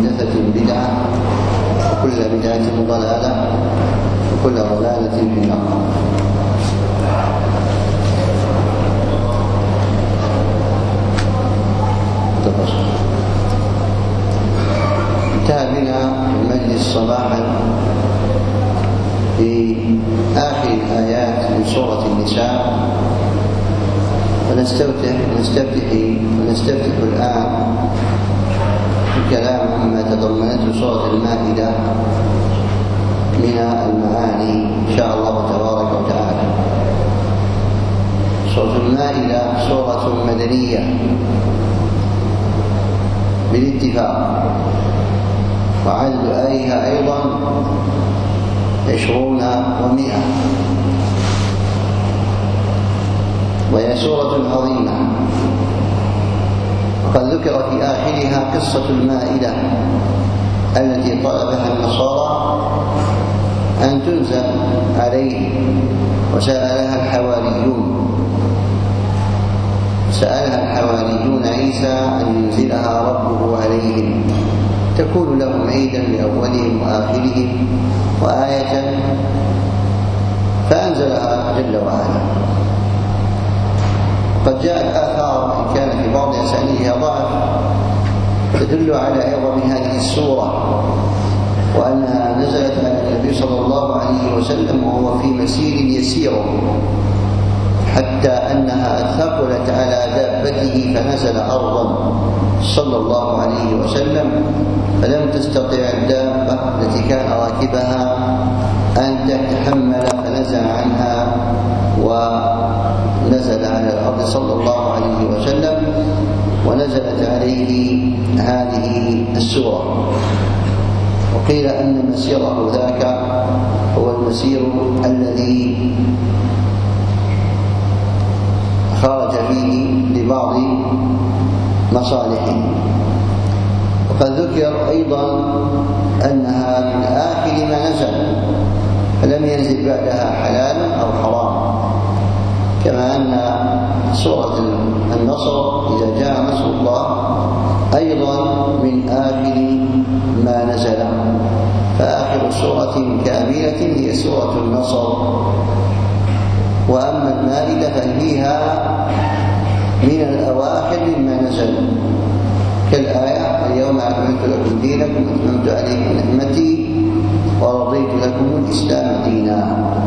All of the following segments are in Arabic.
محدثة بدعة وكل بدعة ضلالة وكل ضلالة في النار. انتهى بنا المجلس صباحا في آخر الآيات من سورة النساء، ونستفتح الآن الكلام عما تضمنته سورة المائدة من المعاني إن شاء الله تبارك وتعالى. سورة المائدة سورة مدنية بالاتفاق، وعدد آيها أيضا 20 و100، وهي سورة عظيمة. وقد ذكر في آخرها قصة المائدة التي طلبها النصارى أن تنزل عليه، وسألها الحواريون عيسى أن ينزلها ربه عليهم تكون لهم عيدا لأولهم وآخرهم وآية، فأنزلها جل وعلا. قد جاءت آثار وإن كان في بعض أسانيدها ضعف تدل على عظم هذه السورة، وأنها نزلت على النبي صلى الله عليه وسلم وهو في مسير يسير، حتى أنها ثقلت على دابته فنزل أرضا صلى الله عليه وسلم، فلم تستطع الدابة التي كان راكبها أن تتحمل، فنزل عنها ونزل على الأرض صلى الله عليه وسلم، ونزلت عليه هذه السورة. وقيل أن مسيره ذاك هو المسير الذي خرج فيه لبعض مصالحه. وقد ذكر أيضا أنها من آخر ما نزل، فلم ينزل بعدها حلال أو حرام، كما أن سورة النصر إذا جاء نصر الله أيضا من آخر ما نزل، فآخر سورة كاملة هي سورة النصر. وأما المائدة ففيها من الأواخر مما نزل، كالآية اليوم أكملت لكم دينكم وأتممت عليكم نعمتي ورضيت لكم الإسلام دينا.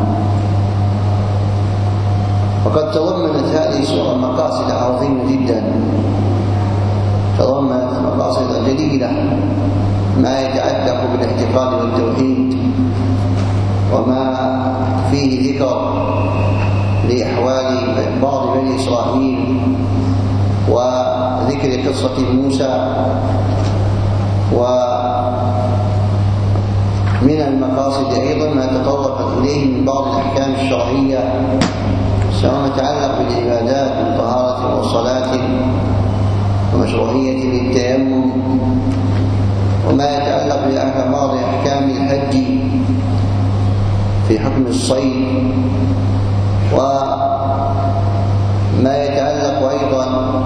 وقد تضمنت هذه السورة مقاصد عظيمة جدا، تضمنت مقاصد جليلة، ما يتعلق بالاعتقاد والتوحيد، وما فيه ذكر لأحوال بعض بني إسرائيل، وذكر قصة موسى. ومن المقاصد أيضا ما تطرقت إليه من بعض الأحكام الشرعية، سواء يتعلق بالعبادات من طهارة وصلاة ومشروعية للتيمم، وما يتعلق ببعض أحكام الحج في حكم الصيد، وما يتعلق أيضا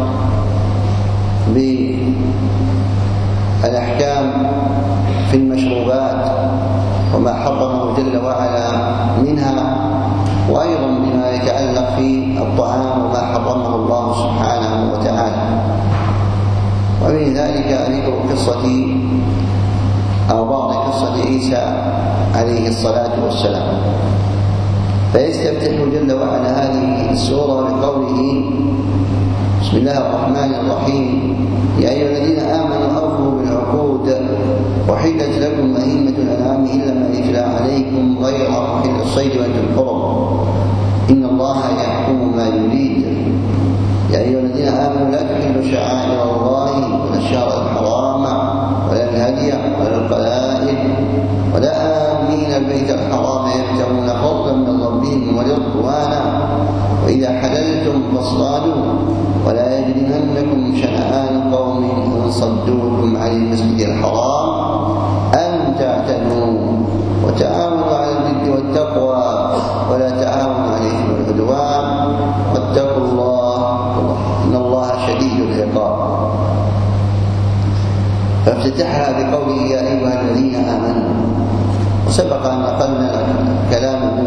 بالأحكام في المشروبات وما حرمه جل وعلا منها، وأيضا بما يتعلق في الطعام وما حرمه الله سبحانه وتعالى. ومن ذلك ذكر قصة أو بعض قصة عيسى عليه الصلاة والسلام. فيستفتح جل وعلا هذه السورة بقوله: بسم الله الرحمن الرحيم، يا أيها الذين آمنوا أوفوا بالعقود وحلت لكم بهيمة الأنعام إلا ما يتلى عليكم غير محل الصيد وأنتم حرم إن الله يحكم ما يريد. يا أيها الذين آمنوا لا تحلوا شعائر الله ولا الشهر الحرام ولا الهدي ولا القلائد ولا آمين البيت الحرام يبتغون فضلا من ربهم ورضوانا وإذا حللتم فاصطادوا ولا يجرمنكم شنآن قوم أن صدوكم عن المسجد الحرام أن تعتدوا وتعاونوا على البر والتقوى ولا تعاونوا على الإثم والعدوان واتقوا الله إن الله شديد العقاب. وافتتحها بقوله يا أيها الذين آمنوا. وسبق أن نقلنا كلام ابن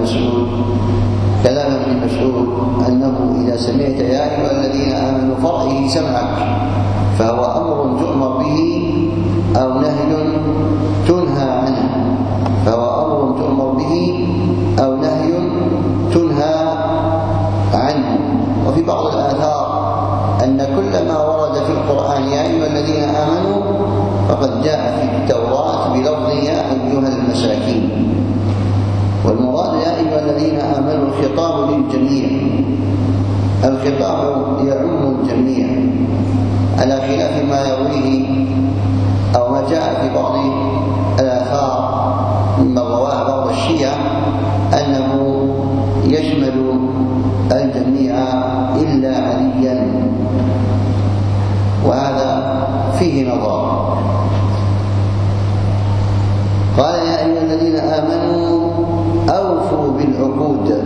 مسعود أنه إذا سمعت يا أيها الذين آمنوا فارئه سمعك، فهو أمر تؤمر به أو نهي تنهى عنه، فهو أمر تؤمر به أو نهي تنهى عنه. وفي بعض الآثار أن كل ما ورد في القرآن يا أيها الذين آمنوا فقد جاء في التوراة بلفظ يا أيها المساكين، والمراد يا أيها الذين آمنوا الخطاب للجميع، الخطاب يعم الجميع، على خلاف ما يرويه أو ما جاء في بعض الآثار مما رواه بعض الشيعة أنه يشمل الجميع إلا عليا، وهذا فيه نظر. قال يا أيها الذين آمنوا أوفوا بالعقود.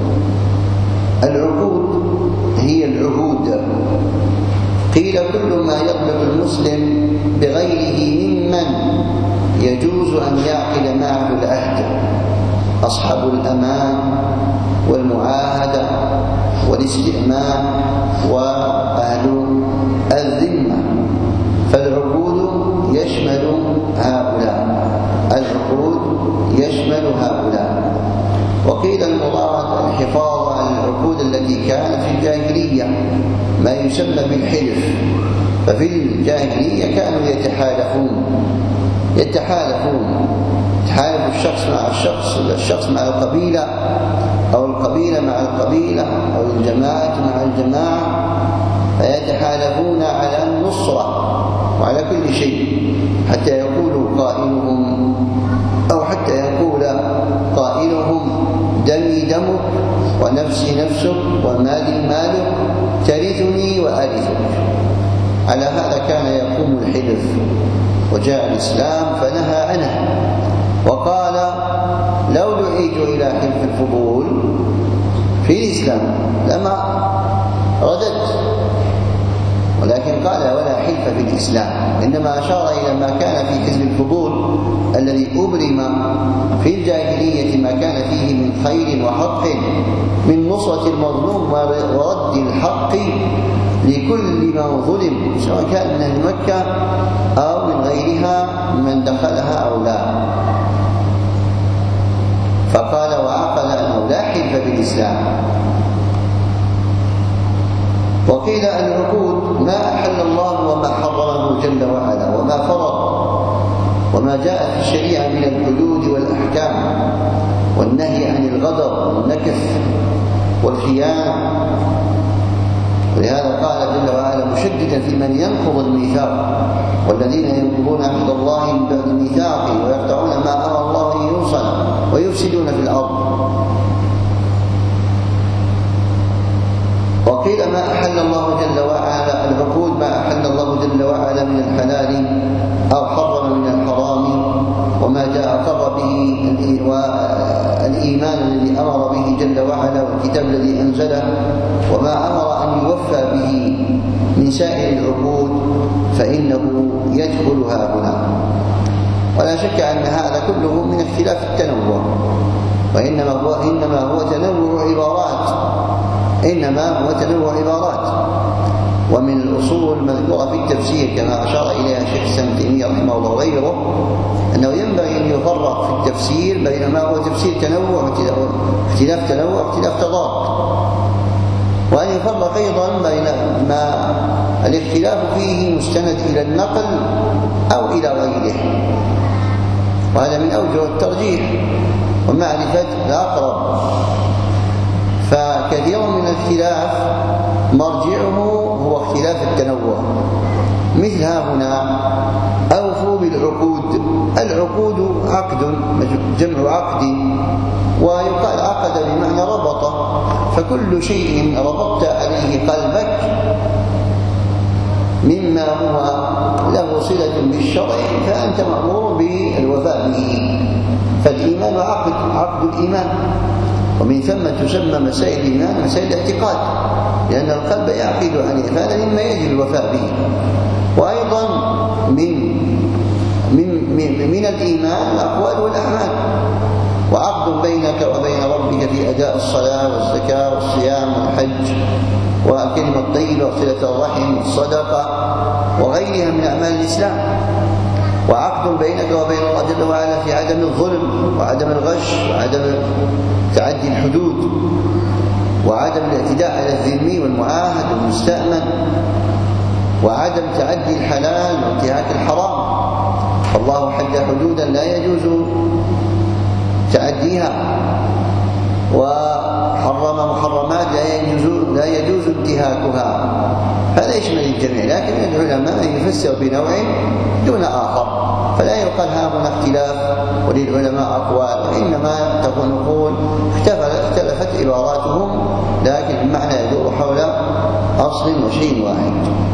العقود هي العهود، قيل كل ما يربط المسلم بغيره ممن يجوز أن يعقد معه العهد، أصحاب الأمان والمعاهدة والاستئمان وأهل الذمة، فالعقود يشمل هؤلاء، العقود يشمل هؤلاء. وقيل المراد الحفاظ على العقود التي كانت في الجاهلية، ما يسمى بالحلف. ففي الجاهلية كانوا يتحالف الشخص مع الشخص مع القبيلة، أو القبيلة مع القبيلة، أو الجماعة مع الجماعة، فيتحالفون على النصرة وعلى كل شيء، حتى يقول قائلهم دمي دمك ونفسي نفسك ومالي مالك ترثني وأرثك. على هذا كان يقوم الحلف، وجاء الإسلام فنهى عنه وقال لو دعيت إلى حلف الفضول في الإسلام لما رددت، ولكن قال ولا حلف في الإسلام، إنما أشار إلى ما كان في حزب الفضول الذي أبرم في الجاهلية، ما كان فيه من خير وحق، من نصرة المظلوم ورد الحق لكل من ظلم، سواء كان من أهل مكة أو من غيرها من دخلها أو لا. فقال وعقل أنه لا حلف في الإسلام. وقيل العقود ما أحل الله وما حرمه جل وعلا وما فرض، وما جاء في الشريعة من الحدود والأحكام، والنهي عن الغدر والنكث والخيانة. ولهذا قال جل وعلا مشددا في من ينقض الميثاق، والذين ينقضون عهد الله من بعد ميثاقه ويقطعون ما أمر الله أن يوصل ويفسدون في الأرض. وقيل ما أحل الله جل وعلا، العقود ما أحل الله جل وعلا من الحلال أو حرم من الحرام، وما جاء أقر به الإيمان الذي أمر به جل وعلا والكتاب الذي أنزله، وما أمر أن يوفى به من سائر العقود فإنه يدخلها هنا. ولا شك أن هذا كله من اختلاف التنوع، وإنما هو تنوع عبارات، ومن الأصول المذكورة في التفسير كما أشار إليها الشيخ الإسلام ابن تيمية رحمه الله وغيره، أنه ينبغي أن يفرق في التفسير بين ما هو تفسير تنوع اختلاف تنوع اختلاف تضاد، وأن يفرق أيضا بين ما الاختلاف فيه مستند إلى النقل أو إلى غيره، وهذا من أوجه الترجيح ومعرفة الأقرب. فكثير من الاختلاف مرجعه هو اختلاف التنوع. مثل هنا أوفوا بالعقود. العقود عقد، جمع عقد، ويقال عقد بمعنى ربط، فكل شيء ربطت عليه قلبك مما هو له صلة بالشرع فأنت مأمور بالوفاء به. فالإيمان عقد الإيمان، ومن ثم تسمى مسائل الإيمان مسائل الاعتقاد، لأن القلب يعقد عليه، فهذا مما يجب الوفاء به. وأيضا من من الإيمان الأقوال والأعمال. وعقد بينك وبين ربك في أداء الصلاة والزكاة والصيام والحج والكلمة الطيبة وصلة الرحم والصدقة وغيرها من أعمال الإسلام. وعقد بينك وبين الله جل وعلا في عدم الظلم وعدم الغش وعدم تعدي الحدود وعدم الاعتداء على الذمي والمعاهد والمستأمن وعدم تعدي الحلال وانتهاك الحرام. فالله حد حدودا لا يجوز تعديها، وحرم محرمات لا يجوز انتهاكها. هذا يشمل الجميع، لكن العلماء يفسر بنوع دون آخر، فلا يقال هذا اختلاف وللعلماء أقوال، وإنما نقول اختلفت عباراتهم، لكن المعنى يدور حول أصل وشيء واحد.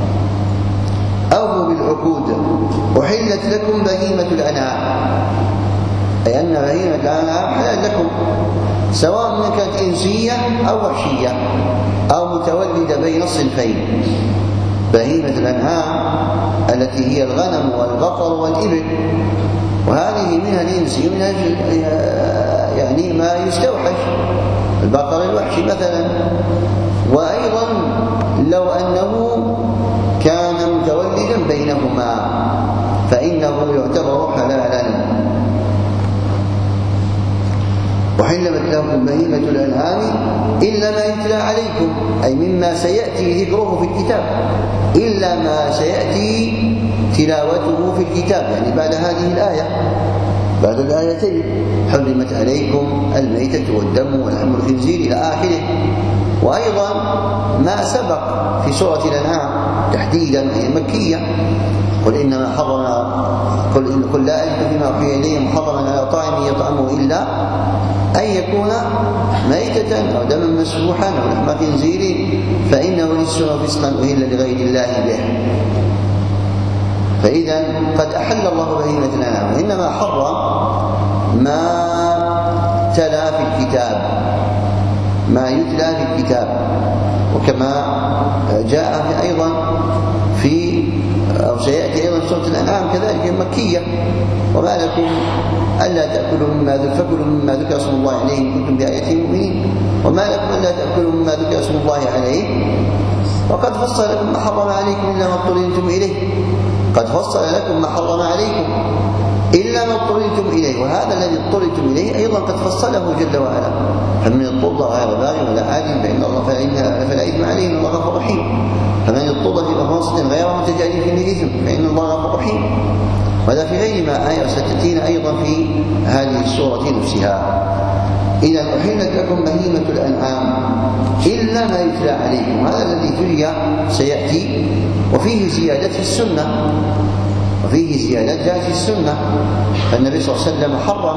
أوفوا بالعقود. أحلت لكم بهيمة الأنعام، أي أن بهيمة الأنعام حلال لكم، سواء كانت إنسية أو وحشية أو متولدة بين الصنفين. بهيمة الأنعام التي هي الغنم والبقر والإبل، وهذه منها الإنسي ومنها يعني ما يستوحش، البقر الوحشي مثلا. وأيضا لو أنه كان متولدا بينهما فإنه يعتبر حلالا. وحلت لكم بهيمة الأنعام إلا ما يتلى عليكم، أي مما سيأتي ذكره في الكتاب، إلا ما سيأتي تلاوته في الكتاب، يعني بعد هذه الآية، بعد الآيتين: حرمت عليكم الميتة والدم ولحم الخنزير إلى آخره. وأيضا ما سبق في سورة الأنعام تحديدا وهي مكية: قل لا أجد فيما أوحي إلي محرما على طاعم يطعمه إلا أن يكون ميتة أو دما مسفوحا أو لحم خنزير فإنه رجس وفسقا أهل لغير الله به. فإذا قد أحل الله بهيمة الأنعام، وإنما حرم ما تلا في الكتاب، ما يتلى في الكتاب. وكما جاء أيضا في أو سيأتي أيضا سورة الأنعام كذلك مكية: وما لكم ألا تأكلوا مما ذكر اسم الله عليه إن كنتم بآياته مؤمنين. وما لكم ألا تأكلوا مما ذكر اسم الله عليه وقد فصل لكم ما حرم عليكم إلا ما اضطررتم إليه. قد فصل لكم ما حرم عليكم إلا ما اضطررتم إليه، وهذا الذي اضطررتم إليه أيضا قد فصله جل وعلا: فمن اضطر غير باغ ولا عاد فإن الله فلا إثم عليه إن الله غفور رحيم، فمن اضطر في مخمصة غير متجانف لإثم فإن الله غفور رحيم. وهذا في غير ما آية ستأتينا أيضا في هذه السورة نفسها. إذا أحلت لكم بهيمة الأنعام إلا ما يتلى عليكم، هذا الذي تلي سيأتي. وفيه زيادة في السنة، وفيه زيادة جاءت في السنة. فالنبي صلى الله عليه وسلم حرم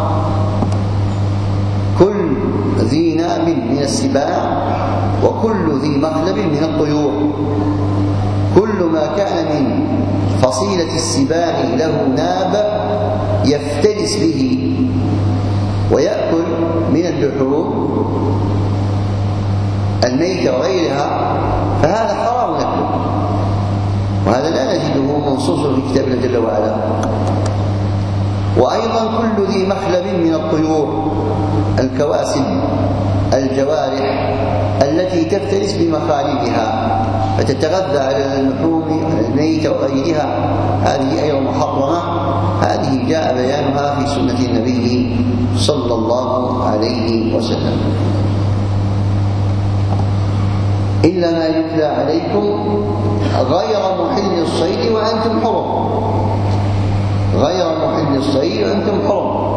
كل ذي ناب من السباع وكل ذي مخلب من الطيور. كل ما كان من فصيلة السباع له ناب يفترس به ويأكل من اللحوم الميتة وغيرها فهذا حرام أكله، وهذا لا نجده منصوص في كتابنا جل وعلا. وأيضا كل ذي مخلب من الطيور، الكواسب الجوارح التي تفترس بمخالبها فتتغذى على اللحوم على الميتة وغيرها، هذه أيضا محرمة. هذه جاء بيانها في سنة النبي صلى الله عليه وسلم. إلا ما يتلى عليكم غير محل الصيد وأنتم حرم، غير محل الصيد وأنتم حرم.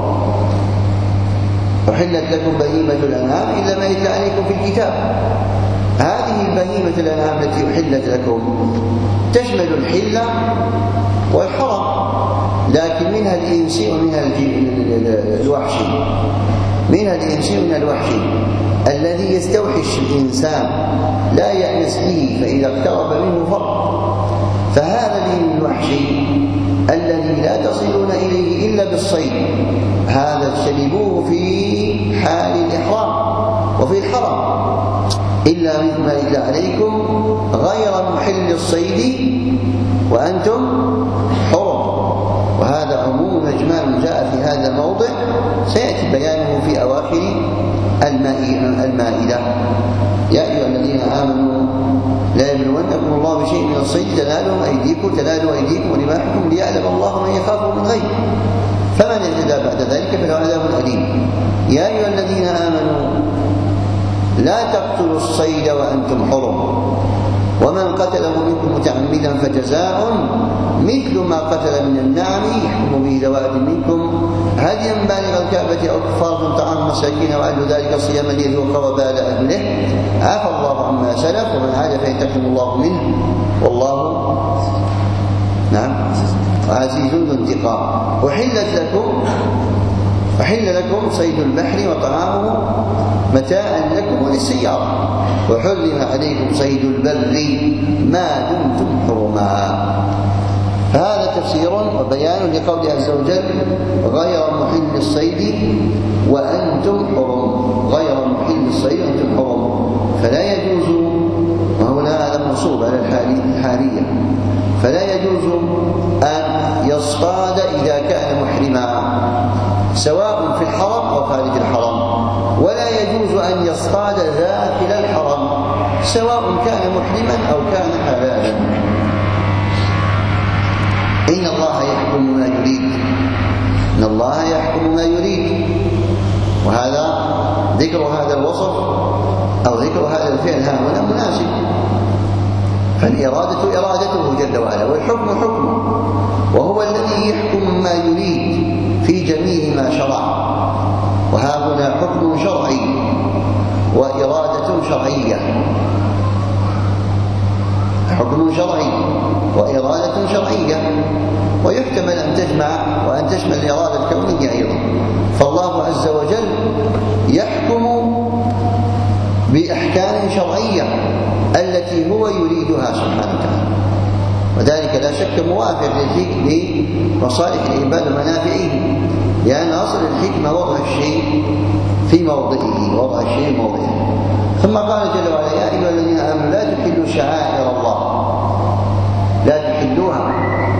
أحلت لكم بهيمة الأنعام إلا ما يتلى عليكم في الكتاب. هذه البهيمة الأنعام التي أحلت لكم تشمل الحل والحرم، لكن منها الإنسي ومنها الوحشي. منها الإنسي ومنها الوحشي الذي يستوحش الإنسان لا يأنس به فإذا اقترب منه فر، فهذا من الوحشي الذي لا تصلون إليه إلا بالصيد، هذا اجتنبوه في حال الإحرام وفي الحرم. إلا ما يتلى عليكم غير محل الصيد وأنتم حرم، وهذا عموم جاء في هذا الموضع سيأتي بيانه في أواخر المائدة. يا أيها الذين آمنوا لا يبلونكم الله بشيء من الصيد تنالوا أيديكم ورماحكم ليعلم الله من يخافه من غيره فمن اعتدى بعد ذلك فله عذاب أليم. يا أيها الذين آمنوا لا تقتلوا الصيد وأنتم حرم ومن قتله منكم متعمدا فجزاء مثل ما قتل من النعم يحكم به ذو عدل منكم هديا بالغ الكعبة أو كفارة طعام مساكين وعدل ذلك صياما ليذوق وبال أمره عفى الله عما سلف ومن عاد فينتقم الله منه والله عزيز ذو انتقام. أحل لكم صيد البحر وطعامه متاعا لكم وللسيارة وحرم عليكم صيد البر ما دمتم حرما. هذا تفسير وبيان لقول عز وجل غير محل الصيد وأنتم حرم، غير محل الصيد وأنتم حرم، فلا يجوز، وهنا هذا منصوب على الحالية، فلا يجوز أن يصطاد إذا كان محرما سواء في الحرم أو خارج الحرم، ولا يجوز أن يصطاد داخل الحرم سواء كان محرما أو كان حلالا. إن الله يحكم ما يريد، إن الله يحكم ما يريد، وهذا ذكر هذا الوصف أو ذكر هذا الفعل ها هنا مناسب، فالإرادة إرادته جل وعلا والحكم حكمه، وهو الذي يحكم ما يريد في جميع ما شرع، وها هنا حكم شرعي وإرادة شرعية، حكم شرعي وإرادة شرعية، ويحتمل أن تجمع وأن تشمل الإرادة الكونية أيضا. فالله عز وجل يحكم بأحكام شرعية التي هو يريدها سبحانه وتعالى، وذلك لا شك موافق لمصالح العباد ومنافعه، لأن أصل الحكمة وضع الشيء في موضعه، ثم قال جل وعلا يا أيها الذين آمنوا لا تحلوا شعائر الله، لا تحلوا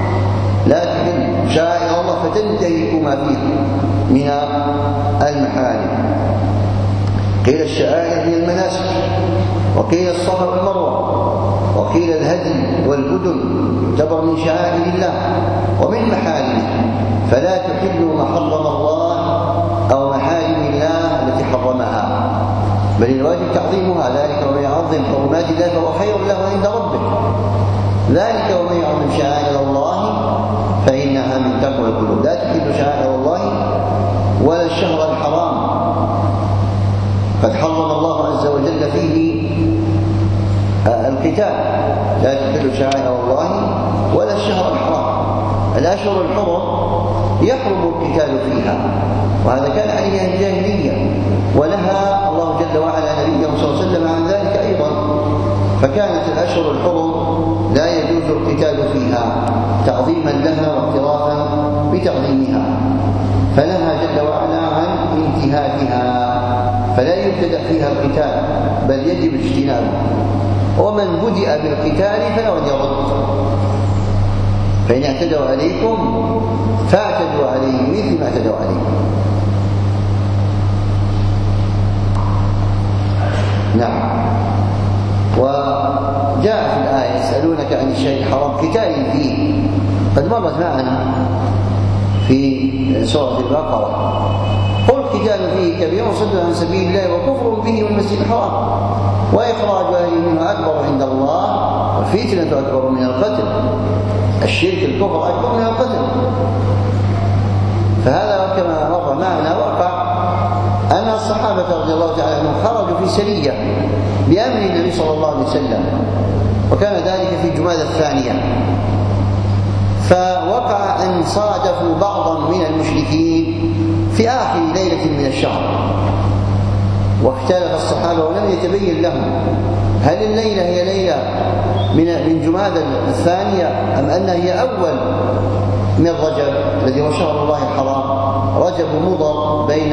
شعائر الله فتنتهكوا ما فيه من المحارم. قيل الشعائر هي المناسك، وقيل الصفا والمروة، وقيل الهدي والبدن تعتبر من شعائر الله ومن محارمه، فلا تحلوا ما حرم الله أو محارم الله التي حرمها، بل الواجب تعظيمها، ذلك ومن يعظم حرمات الله فهو خير له عند ربه، ذلك ومن يعظم شعائر الله فإنها من تقوى القلوب. لا تحل شعائر الله ولا الشهر الحرام، قد حرم الله عز وجل فيه القتال، لا تحل شعائر الله ولا الشهر الحرام، الأشهر الحرم يحرم القتال فيها، وهذا كان عليها الجاهلية، ونهى الله جل وعلا نبيه صلى الله عليه وسلم عن ذلك أيضا، فكانت الأشهر الحرم لا يجوز القتال فيها تعظيما لها واعترافا بتعظيمها، فنهى جل وعلا عن انتهاكها، فلا يبتدأ فيها القتال بل يجب اجتنابه، ومن بدأ بالقتال فله أن يرد، فإن اعتدوا عليكم فاعتدوا عليهم مثل ما اعتدوا عليكم. نعم. وجاء في الآية يسألونك عن الشيء الحرام قتال فيه، قد مرت معنا في سورة البقرة، قل قتال فيه كبير وصد عن سبيل الله وكفر به والمسجد الحرام وإخراج أهله منه أكبر عند الله والفتنة أكبر من القتل، الشرك الكفر أكبر من القتل. فهذا كما مر معنا وقع أن الصحابة رضي الله تعالى عنهم خرجوا في سرية بأمر النبي صلى الله عليه وسلم، وكان ذلك في جمادى الثانية، فوقع أن صادفوا بعضا من المشركين في آخر ليلة من الشهر، واختلف الصحابة ولم يتبين لهم هل الليلة هي ليلة من جمادى الثانية أم أنها هي أول من رجب الذي هو شهر الله الحرام. رجب مضر بين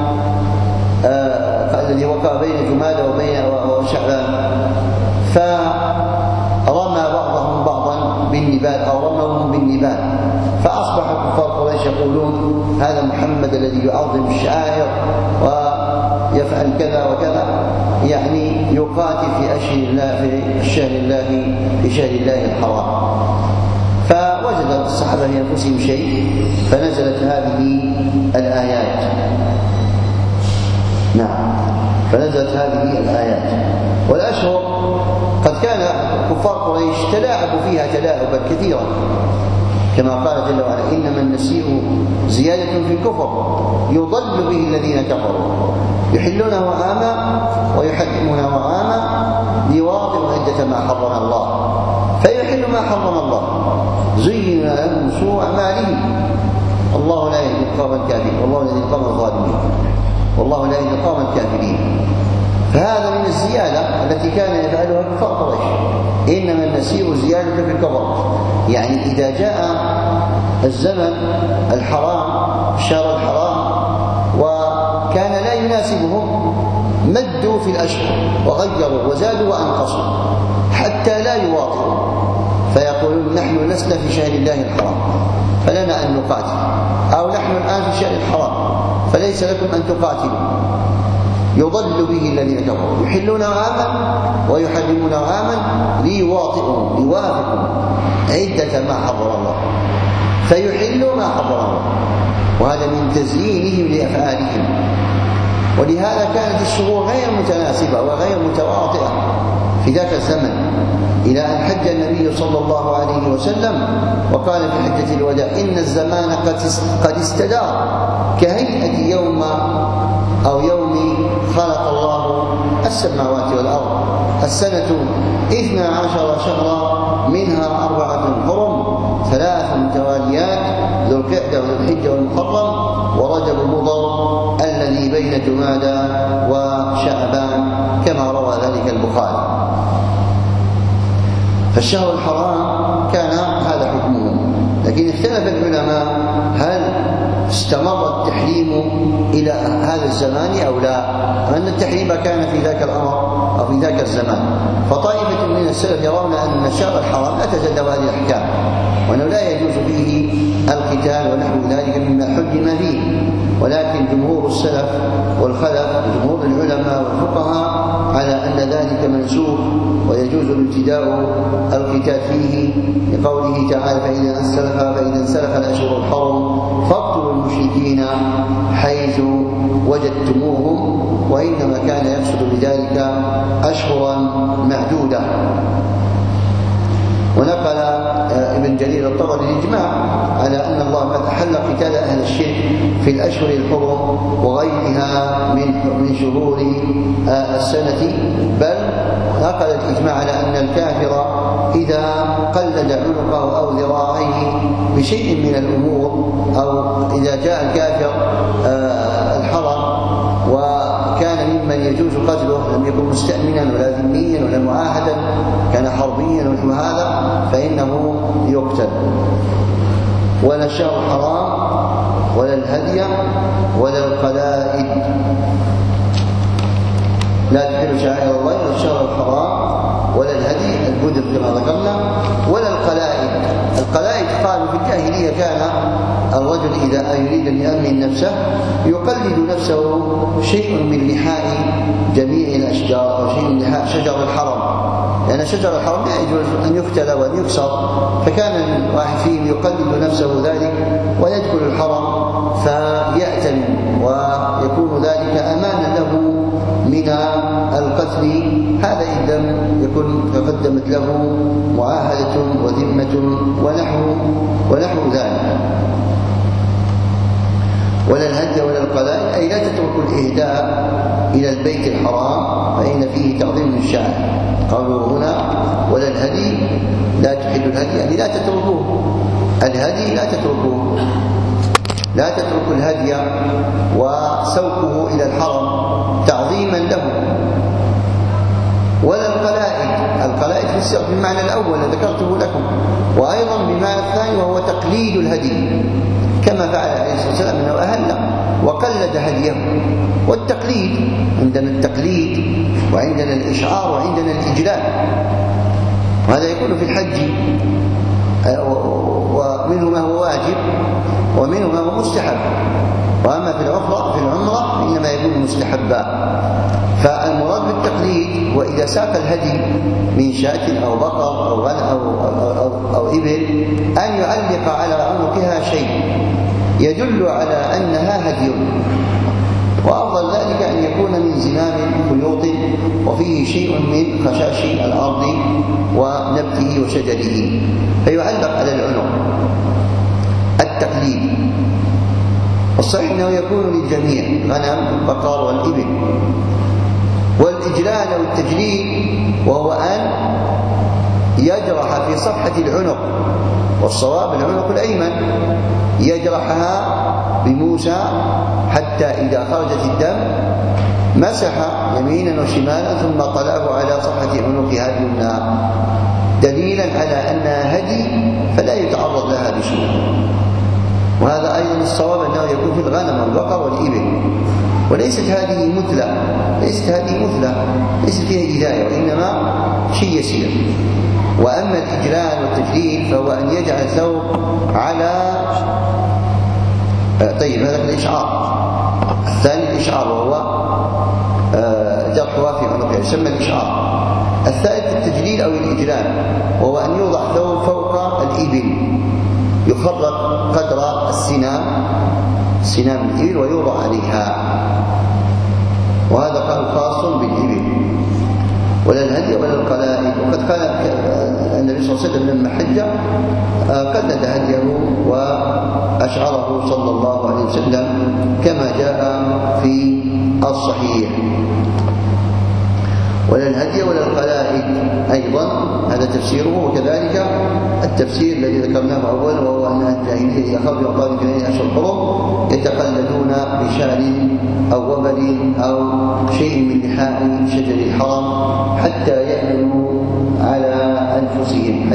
الذي وقع بين جمادى وشعبان، فرمى بعضهم بعضا بالنبال أو رموهم بالنبال، فأصبح كفار قريش يقولون هذا محمد الذي يعظم الشعائر ويفعل كذا وكذا، يعني يقاتل في شهر الله الحرام. فوجد الصحابة في أنفسهم شيء فنزلت هذه الآيات. والأشهر قد كان كفار قريش تلاعبوا فيها تلاعبا كثيرا، كما قال جل وعلا: إنما النسيء زيادة في الكفر يضل به الذين كفروا يحلونه عاما ويحرمونه عاما ليواطئوا عدة ما حرم الله فيحل ما حرم الله زين لهم سوء أعمالهم والله لا يهدي القوم الكافرين والله لا يهدي القوم الظالمين والله لا يهدي القوم الكافرين. فهذا من الزيادة التي كان يفعلها كفار قريش. إنما النسيء زيادة في الكفر، يعني إذا جاء الزمن الحرام الشهر الحرام وكان لا يناسبهم مدوا في الأشهر وغيروا وزادوا وأنقصوا حتى لا يواطئوا، فيقولون نحن لسنا في شهر الله الحرام فلنا أن نقاتل، أو نحن الآن في شهر الحرام فليس لكم أن تقاتلوا. يضل به الذين كفروا يحلون عاما ويحرمون عاما ليواطئوا يوافقوا عدة ما حرم الله فيحلوا ما حرم الله، وهذا من تزيينهم لأفعالهم. ولهذا كانت الشهور غير متناسبة وغير متواطئة في ذاك الزمن، إلى أن حج النبي صلى الله عليه وسلم وقال في حجة الوداع: إن الزمان قد استدار كهيئة يوم خلق الله السماوات والأرض، السنة 12 شهرا منها 4 حرم 3 متواليات ذو القعدة وذو الحجة والمحرم ورجب مضر الذي بين جمادى وشعبان كما روى ذلك البخاري. فالشهر الحرام كان هذا حكمه، لكن اختلف العلماء هل استمر التحريم إلى هذا الزمان أو لا، أن التحريم كان في ذاك الأمر أو في ذاك الزمان. فطائفة من السلف يرون أن الشهر الحرام لا تزال هذه الأحكام، وأنه لا يجوز فيه القتال ونحو ذلك مما حرم فيه، ولكن جمهور السلف والخلف وجمهور العلماء والفقهاء على أن ذلك منسوخ ويجوز الابتداء القتال فيه لقوله تعالى: فإذا انسلخ الأشهر الحرم فاقتلوا المشركين حيث وجدتموهم، وإنما كان يقصد بذلك أشهرا معدودة. ونقل ابن جرير الطبري الإجماع على أن الله قد أحل قتال أهل الشرك في الأشهر الحرم وغيرها من شهور السنة، بل نقل الإجماع على أن الكافر إذا قلد عنقه أو ذراعيه بشيء من الأمور، أو إذا جاء الكافر الحرم وكان ممن يجوز قتله، لم يكن مستأمنا ولا ذميا ولا معاهدا، كان حربيا ونحو هذا، فإنه يقتل. ولا الشهر الحرام ولا الهدي ولا القلائد، لا تحل شعائر الله ولا الشهر الحرام ولا الهدي البدر كما ذكرنا ولا القلائد. القلائد قالوا في الجاهلية كان الرجل إذا يريد أن يأمن نفسه يقلد نفسه شيء من لحاء جميع الأشجار أو شيء من لحاء شجر الحرم، لأن شجر الحرم لا يجوز أن يقتل وأن يكسر، فكان الواحد فيهم يقلد نفسه ذلك ويدخل الحرم فيأتمن ويكون ذلك أمانا له من القتل، هذا إن لم يكن تقدمت له معاهدة وذمة ونحو ذلك. ولا الهدي ولا القلائد، أي لا تتركوا الإهداء إلى البيت الحرام فإن فيه تعظيم الشعائر. قالوا هنا ولا الهدي، لا تحلوا الهدي يعني لا تتركوه، الهدي لا تتركوا الهدي وسوقه إلى الحرم تعظيما له. ولا القلائد في السياق بالمعنى الأول ذكرته لكم، وأيضا بمعنى الثاني وهو تقليد الهدي، كما فعل عليه الصلاة والسلام أنه أهل وقلد هديه. والتقليد عندنا التقليد وعندنا الإشعار وعندنا الإجلال، وهذا يكون في الحج ومنه ما هو واجب ومنه ما هو مستحب. وأما في العمرة إنما يكون مستحبا. فالمراد بالتقليد وإذا ساق الهدي من شاة أو بقر أو غنم أو إبل أن يعلق على عنقها شيء يدل على أنها هدي، وأفضل ذلك أن يكون من زمام خيوط وفيه شيء من خشاش الأرض ونبته وشجره، فيعلق على العنق التقليد. والصحيح أنه يكون للجميع، غنم البقر والإبل. والإجلال أو التجليل وهو أن يجرح في صفحة العنق، والصواب العنق الأيمن، يجرحها بموسى حتى إذا خرجت الدم مسح يمينا وشمالا ثم طلعه على صفحة عنقها اليمنى، دليلا على أنها هدي فلا يتعرض لها بسوء. وهذا أيضا الصواب أنه يكون في الغنم والبقر والإبل. وليست هذه مثلى، ليست فيها إداية، وإنما شيء يسير. وأما الإجلال والتجليل فهو أن يجعل الثوب على هذا الإشعار. الثاني الإشعار وهو جرحها في عنقها يسمى الإشعار. الثالث التجليل أو الإجلال وهو أن يوضع ثوب فوق الإبل، يفرق قدر السنام الإبل ويوضع عليها، وهذا خاص بالإبل. ولا الهدي ولا القلائد. وقد قال النبي صلى الله عليه وسلم لما حج قلد هديه وأشعره صلى الله عليه وسلم كما جاء في الصحيح. ولا الهدي ولا القلائد أيضا هذا تفسيره. وكذلك التفسير الذي ذكرناه أولا وهو أن أهل الجاهلية إذا خرجوا قالوا في أشهر الحرم يتقلدون بشعر أو وبر أو شيء من لحاء شجر الحرم حتى يأمنوا على أنفسهم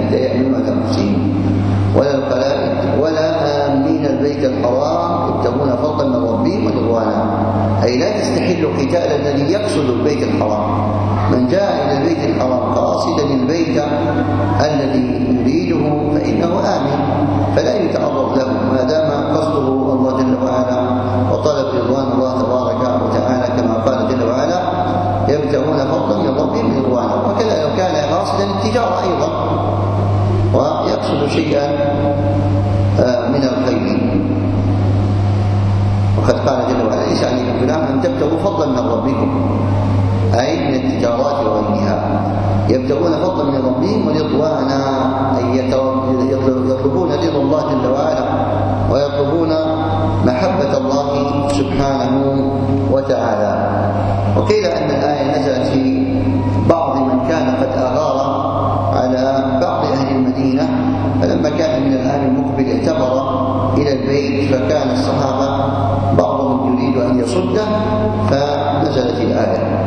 ولا القلائد ولا آمين البيت الحرام يبتغون فضلا من ربهم ورضوانا، أي لا تستحل قتال الذي يقصد البيت الحرام. من جاء إلى البيت الحرام قاصدا البيت الذي يريده فإنه آمن فلا يتعرض له ما دام قصده الله جل وعلا وطلب رضوان الله تبارك وتعالى، كما قال جل وعلا يبتغون فضلا من ربهم ورضوانا. وكذا لو كان قاصدا التجارة أيضا ويقصد شيئا من الخير. وقد قال جل وعلا ليس عليكم جناح أن تبتغوا فضلا من ربكم، أي من التجارات وغيرها. يبتغون فضلا من ربهم ورضوانا، أي يطلبون رضا الله جل وعلا ويطلبون محبة الله سبحانه وتعالى. وقيل أن الآية نزلت في بعض من كان قد أغار على بعض أهل المدينة، فلما كان من العام المقبل اعتبر إلى البيت فكان الصحابة بعضهم يريد أن يصده فنزلت الآية.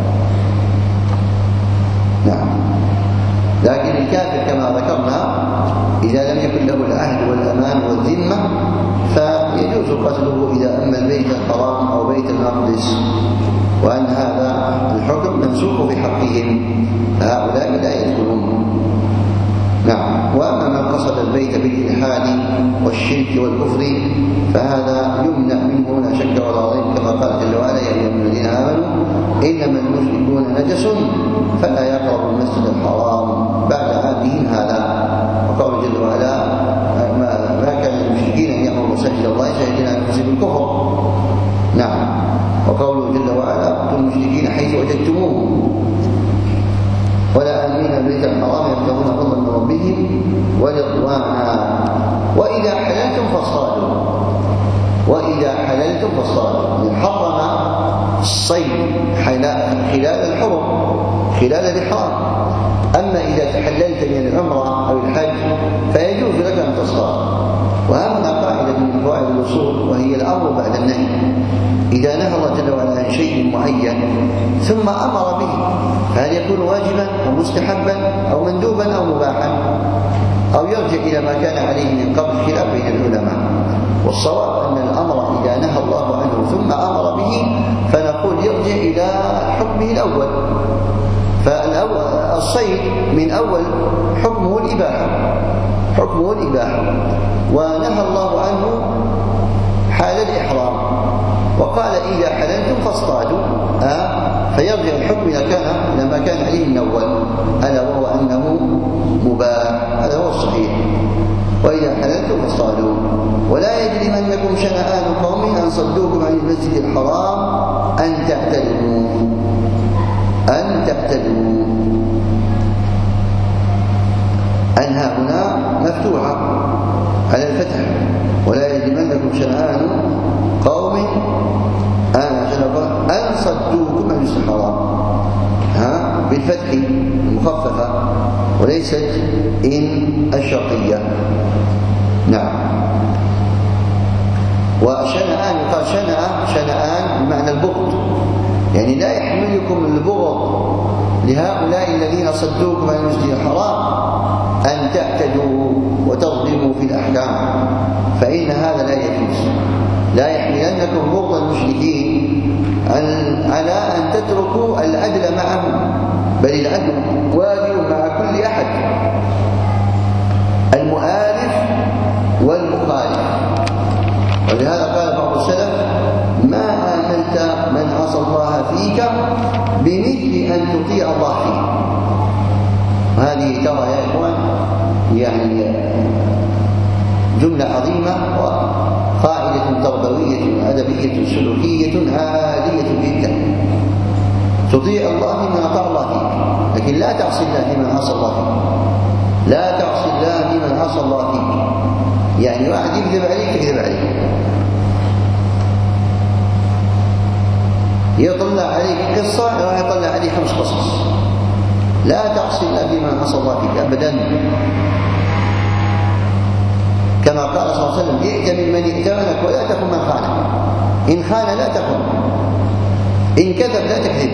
نعم. لكن الكافر كما ذكرنا إذا لم يكن له العهد والأمان والذمة فيجوز قتله إذا أما البيت الحرام أو بيت المقدس، وأن هذا الحكم منسوخ بحقهم هؤلاء لا يدخلون. نعم. وأما من قصد البيت بالإلحاد والشرك والكفر فهذا يمنع منه لا شك ولا ريب، كما قال جل وعلا يا أيها الذين آمنوا إنما المشركون نجس فلا يقربوا المسجد الحرام بعد عامهم هذا. وقال جل وعلا ما كان للمشركين أن يأمروا مساجد الله شاهدين على أنفسهم بالكفر. نعم. وقوله جل وعلا اقتلوا المشركين حيث وجدتموهم ولا آمين البيت الحرام يبتغون فضلا من ربهم ورضوانا وإذا حللتم فاصطادوا. حرم الصيد خلال الحرم خلال الإحرام. أما إذا تحللت من العمرة أو الحج فيجوز لك أن تصطاد. وهذا قاعدة من قواعد الأصول وهي الأمر بعد النهي. إذا نهى الله جل وعلا عن شيء معين ثم أمر به فهل يكون واجبا أو مستحبا أو مندوبا أو مباحا أو يرجع إلى ما كان عليه من قبل خلاف بين العلماء. والصواب أن الأمر إذا نهى الله عنه ثم أمر به فنقول يرجع إلى حكمه الأول. فالصيد من أول حكمه الإباحة، ونهى الله عنه حال الإحرام، وقال إذا حللتم فاصطادوا، فيرجع الحكم إلى ما كان عليه من أول، ألا وهو أنه مباح. هذا هو الصحيح. وإذا حللتم فاصطادوا ولا يجرمنكم شنآن قوم أن صدوكم عن المسجد الحرام أن تعتدوا. أنها هنا مفتوحة على الفتح، ولا يجرمنكم شنآن قوم أن صدوكم عن المسجد الحرام، بالفتح المخففة وليست إن الشرطية. نعم. وشنآن يقال شنآن بمعنى البغض، يعني لا يحملكم البغض لهؤلاء الذين صدوكم عن المسجد الحرام أن تعتدوا وتظلموا في الأحكام، فإن هذا لا يجوز. لا يحملنكم بغض المشركين على أن تتركوا العدل معهم، بل العدل واجب مع كل أحد، المؤالف والمخالف. ولهذا قال بعض السلف: ما آمنت من عصى الله فيك بمثل أن تطيع الله فيه. هذه ترى يا إخوان يعني جملة عظيمة وقاعدة تربوية أدبية سلوكية عالية جدا. تطيع الله فيما أطاع الله فيك، لكن لا تعصي الله فيما عصى الله فيك. لا تعصي الله فيما عصى الله فيك، يعني واحد يكذب عليك تكذب عليك، يطلع عليك قصة ويطلع عليك 5 قصص. لا تعصي الله فيما عصى الله فيك أبدا، كما قال صلى الله عليه وسلم: ائت ممن ائتمنك ولا تكن من خانك. إن خان لا تكن، إن كذب لا تكذب،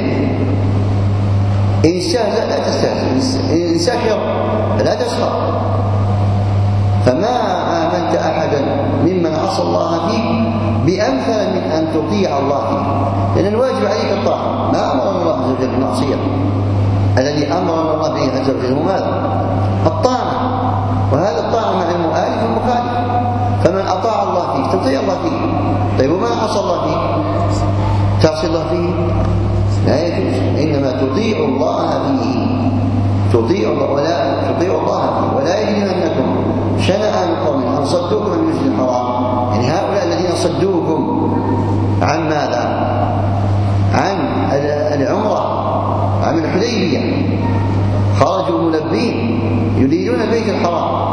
إن استهزأ لا تستهزئ، إن سخر فلا تسخر. فما آمنت أحدا ممن عصى الله فيك بأمثل من أن تطيع الله فيه، لأن الواجب عليك الطاعة. ما أمرنا الله عز وجل بالمعصية، الذي أمرنا الله به عز وجل هو ماذا؟ الطاعة، وهذا الطاعة مع المؤالف والمخالف. فمن أطاع الله فيك تطيع الله فيه. طيب ومن عصى الله فيك تعصي الله فيه؟ لا يجوز. إنما تطيع الله فيه، تطيع الله فيه. ولا يجرمنكم شنآن قوم أن صدوكم عن المسجد الحرام، يعني هؤلاء الذين صدوكم عن ماذا؟ عن العمرة، عن الحديبية، خرجوا ملبين يريدون البيت الحرام،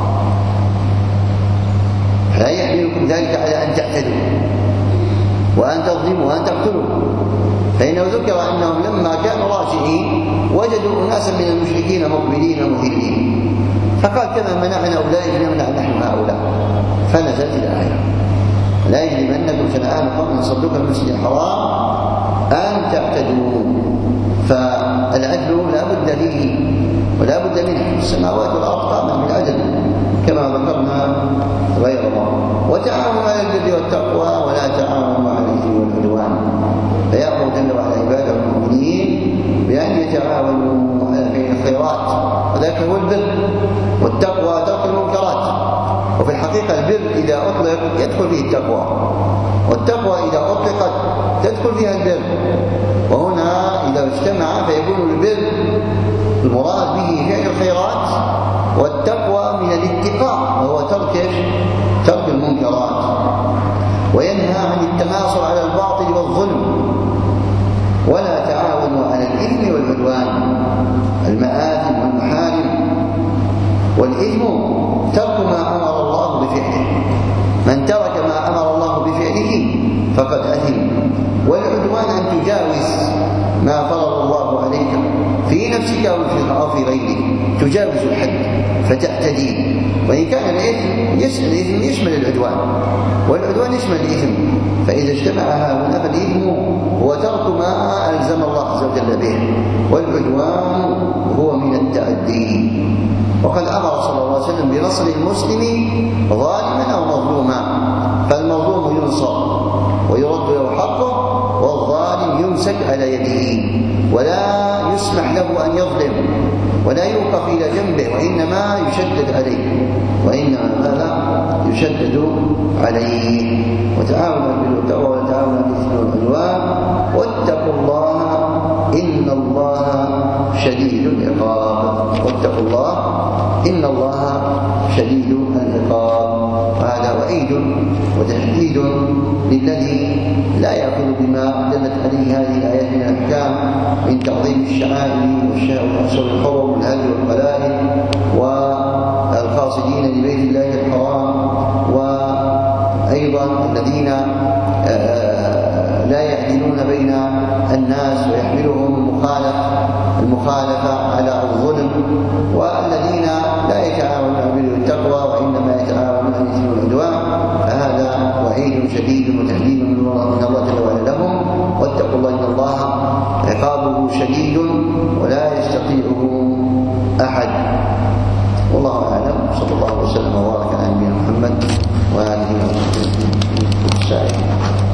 لا يحملكم ذلك على أن تعتدوا وأن تظلموا وأن تقتلوا. فإنه ذكر أنهم لما كانوا راجعين وجدوا أناسا من المشركين مقبلين مهلين، فقال: كما منعنا أولئك لنمنع نحن هؤلاء. فنزلت الآية: لا يجرمنكم شنآن قوم صدوكم عن المسجد الحرام أن تعتدوا. فالعدل لا بد فيه ولا بد منه. السماوات والأرض قامت بالعدل كما ذكرنا غير الله. وتعاونوا على البر والتقوى ولا تعاونوا على الإثم والعدوان. فيأمر جل وعلا عباده المؤمنين بأن يتعاونوا على فعل الخيرات، وذلك هو البر. والتقوى ترك المنكرات. وفي الحقيقة البر إذا أطلق يدخل فيه التقوى، والتقوى إذا أطلقت تدخل فيها البر. وهنا إذا اجتمع فيكون البر المراد به فعل الخيرات، والتقوى من الاتقاء وهو ترك المنكرات، وينهى عن التناصر على الباطل والظلم. ولا تعاونوا على الإثم والعدوان، المآثم والمحارم. والإثم ترك ما أمر الله بفعله، من ترك ما أمر الله بفعله فقد أثم. والعدوان أن تجاوز ما فرض الله عليك في نفسك أو في غيرك، تجاوز الحد فتعتدي. وإن كان الإثم يشمل العدوان، والعدوان يشمل الإثم، فإذا اجتمع هنا فالإثم هو ترك ما ألزم الله عز وجل به، والعدوان هو من التعدي. وقد أمر صلى الله عليه وسلم بنصر المسلم ظالما أو مظلوما، فالمظلوم ينصر ويرد له حقه، والظالم يمسك على يده ولا يسمح له أن يظلم ولا يوقف إلى جنبه، وإنما يشدد عليه، يشدد عليه. وتعاونوا بالتقوى وتعاونوا على الإثم والعدوان واتقوا الله إن الله شديد العقاب. واتقوا الله إن الله شديد العقاب. وهذا وعيد وتحديد للذي لا يأخذ بما دلت عليه هذه الآيات من الأحكام من تعظيم الشعائر والأشهر الحرم والهدي والقلائد والقاصدين لبيت الله الحرام، وأيضا الذين لا يعدلون بين الناس ويحملهم المخالفة على الظلم، والذين لا يتعاونون بالتقوى وإنما يتعاونون على الإثم والعدوان. فهذا وعيد شديد وتهديد من الله جل وعلا لهم. واتقوا الله إن الله عقابه شديد ولا يستطيعه أحد. والله أعلم. صلى الله وسلم وبارك على نبينا محمد وآله وصحبه وسلم.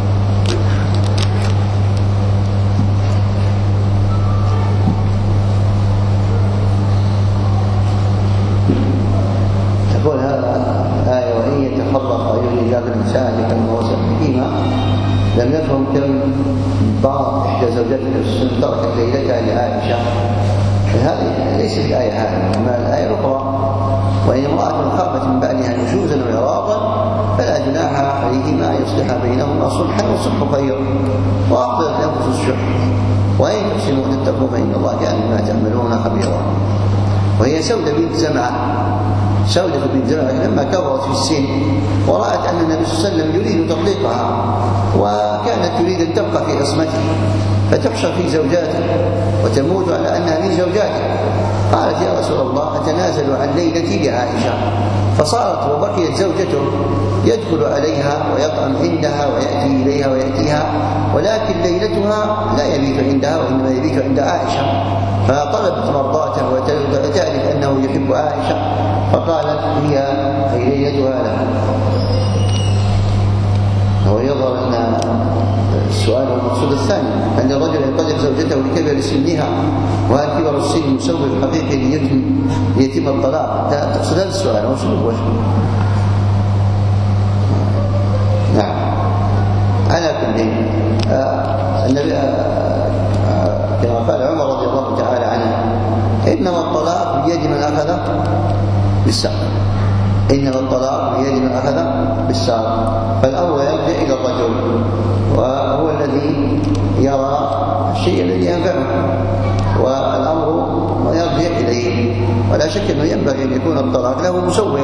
تقول هذا آية وإن يتفرق ويولي ذاك الإنسان كما وصف بهما لم يفهم كم بعض إحدى زوجته تركت ليلتها لعائشة. هذه ليست الآية هذه، إنما الآية الأخرى: وإن امرأة خافت من بعدها نشوزا وإعراضا فلا جناح عليهما أن يصلحا بينهما صلحا والصلح خير وأحضرت الأنفس الشح وإن تحسنوا وتتقوا فإن الله كان بما تعملون خبيرا. وهي سودة بنت زمعة لما كبرت في السن ورأت أن النبي صلى الله عليه وسلم يريد تطليقها وكانت تريد أن تبقى في عصمته فتحشر في زوجاته وتموت على أنها من زوجاته. قالت: يا رسول الله أتنازل عن ليلتي لعائشة. فصارت وبقيت زوجته يدخل عليها ويطعم عندها ويأتي إليها ويأتيها، ولكن ليلتها لا يبيت عندها وإنما يبيت عند عائشة. فطلبت مرضاته وتعرف أنه يحب عائشة فقالت: هي أي ليلتها له. هو يظهر أن السؤال هو المقصود الثاني، أن الرجل يطلق زوجته لكبر سنها، وهل كبر السن مسوغ حقيقي ليتم الطلاق؟ تقصد هذا السؤال هو شنو وجه؟ نعم. على كل النبي كما قال عمر رضي الله تعالى عنه: إنما الطلاق بيد من أخذ بالساق. فالأول يرجع إلى الرجل وهو الذي يرى الشيء الذي ينفعه، والأمر يرجع إليه. ولا شك أنه ينبغي أن يكون الطلاق له مسوغ،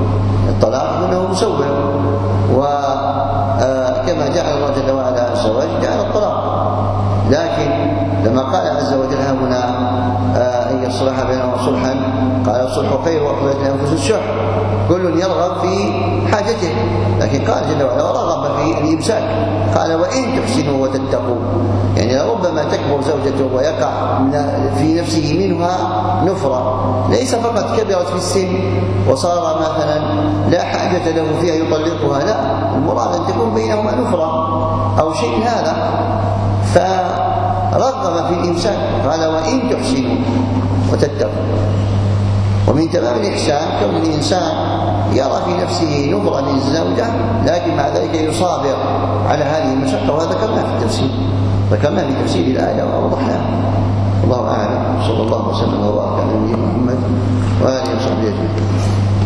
وكما جعل الله جل وعلا الزواج جعل الطلاق. لكن لما قال عز وجل هنا أن يصلح بينهما صلحا، قال الصلح خير وأحضرت الأنفس الشح. كل يرغب في حاجته، لكن قال جل وعلا: ورغب في الإمساك. قال: وإن تحسنوا وتتقوا. يعني ربما تكبر زوجته ويقع في نفسه منها نفرة، ليس فقط كبرت في السن وصار مثلا لا حاجة له فيها يطلقها، لا، المراد أن تكون بينهما نفرة أو شيء هذا، فرغب في الإمساك. قال: وإن تحسنوا وتتقوا. ومن تمام الإحسان كون الإنسان يرى في نفسه نفرة للزوجة، لكن مع ذلك يصابر على هذه المشقة، وهذا ذكرناه في تفسير الآية وأوضحناه. الله أعلم. صلى الله وسلم وبارك على نبينا محمد وآله وصحبه أجمعين.